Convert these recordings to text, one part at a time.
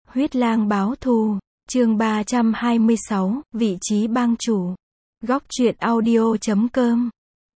Huyết lang báo thù, chương 326, vị trí bang chủ. Góc truyện audio.com.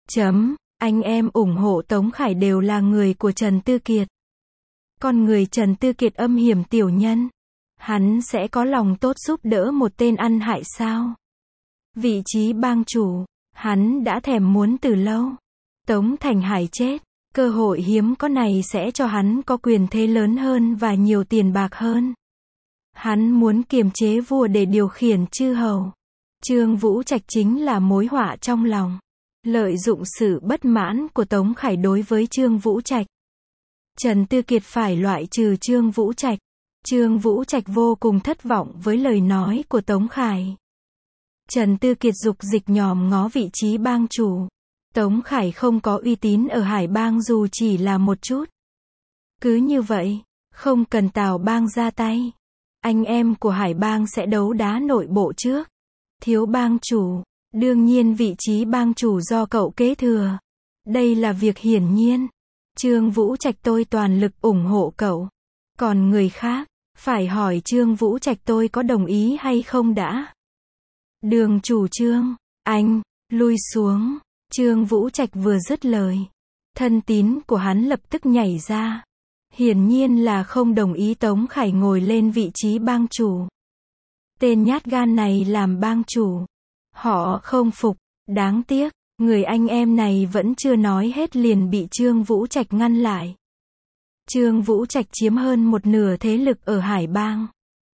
Anh em ủng hộ Tống Khải đều là người của Trần Tư Kiệt. Con người Trần Tư Kiệt âm hiểm tiểu nhân. Hắn sẽ có lòng tốt giúp đỡ một tên ăn hại sao? Vị trí bang chủ, hắn đã thèm muốn từ lâu. Tống Thành Hải chết, cơ hội hiếm có này sẽ cho hắn có quyền thế lớn hơn và nhiều tiền bạc hơn. Hắn muốn kiềm chế vua để điều khiển chư hầu. Trương Vũ Trạch chính là mối họa trong lòng. Lợi dụng sự bất mãn của Tống Khải đối với Trương Vũ Trạch, Trần Tư Kiệt phải loại trừ Trương Vũ Trạch. Trương Vũ Trạch vô cùng thất vọng với lời nói của Tống Khải. Trần Tư Kiệt dục dịch nhòm ngó vị trí bang chủ. Tống Khải không có uy tín ở Hải Bang dù chỉ là một chút. Cứ như vậy, không cần Tào Bang ra tay. Anh em của Hải Bang sẽ đấu đá nội bộ trước. Thiếu bang chủ, đương nhiên vị trí bang chủ do cậu kế thừa. Đây là việc hiển nhiên. Trương Vũ Trạch tôi toàn lực ủng hộ cậu. Còn người khác, phải hỏi Trương Vũ Trạch tôi có đồng ý hay không đã. Đường chủ Trương, anh, lui xuống. Trương Vũ Trạch vừa dứt lời, thân tín của hắn lập tức nhảy ra. Hiển nhiên là không đồng ý Tống Khải ngồi lên vị trí bang chủ. Tên nhát gan này làm bang chủ. Họ không phục, đáng tiếc, người anh em này vẫn chưa nói hết liền bị Trương Vũ Trạch ngăn lại. Trương Vũ Trạch chiếm hơn một nửa thế lực ở Hải Bang.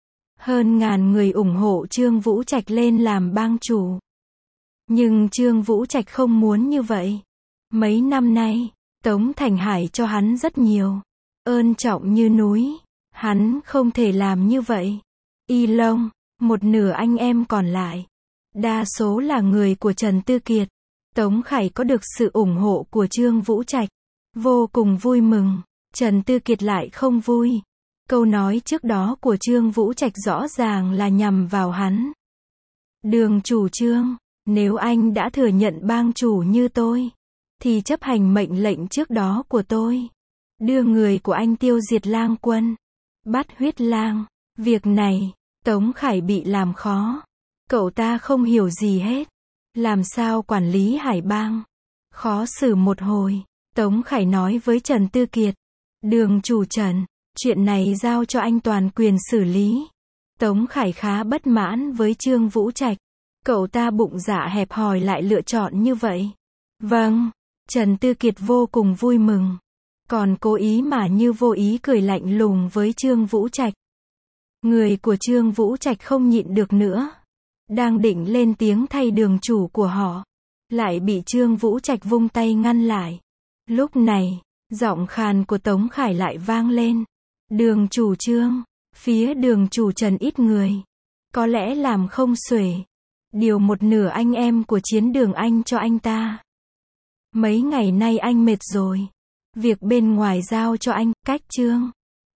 Hơn ngàn người ủng hộ Trương Vũ Trạch lên làm bang chủ. Nhưng Trương Vũ Trạch không muốn như vậy. Mấy năm nay, Tống Thành Hải cho hắn rất nhiều. Ơn trọng như núi. Hắn không thể làm như vậy. Y Long, một nửa anh em còn lại. Đa số là người của Trần Tư Kiệt. Tống Khải có được sự ủng hộ của Trương Vũ Trạch. Vô cùng vui mừng. Trần Tư Kiệt lại không vui. Câu nói trước đó của Trương Vũ Trạch rõ ràng là nhằm vào hắn. Đường chủ Trương, nếu anh đã thừa nhận bang chủ như tôi, thì chấp hành mệnh lệnh trước đó của tôi. Đưa người của anh tiêu diệt lang quân. Bắt huyết lang. Việc này, Tống Khải bị làm khó. Cậu ta không hiểu gì hết. Làm sao quản lý Hải Bang? Khó xử một hồi. Tống Khải nói với Trần Tư Kiệt. Đường chủ Trần, chuyện này giao cho anh toàn quyền xử lý. Tống Khải khá bất mãn với Trương Vũ Trạch. Cậu ta bụng dạ hẹp hòi lại lựa chọn như vậy. Vâng. Trần Tư Kiệt vô cùng vui mừng. Còn cố ý mà như vô ý cười lạnh lùng với Trương Vũ Trạch. Người của Trương Vũ Trạch không nhịn được nữa. Đang định lên tiếng thay đường chủ của họ. Lại bị Trương Vũ Trạch vung tay ngăn lại. Lúc này, giọng khàn của Tống Khải lại vang lên. Đường chủ Trương, phía đường chủ Trần ít người. Có lẽ làm không xuể. Điều một nửa anh em của chiến đường anh cho anh ta. Mấy ngày nay anh mệt rồi. Việc bên ngoài giao cho anh, cách Trương.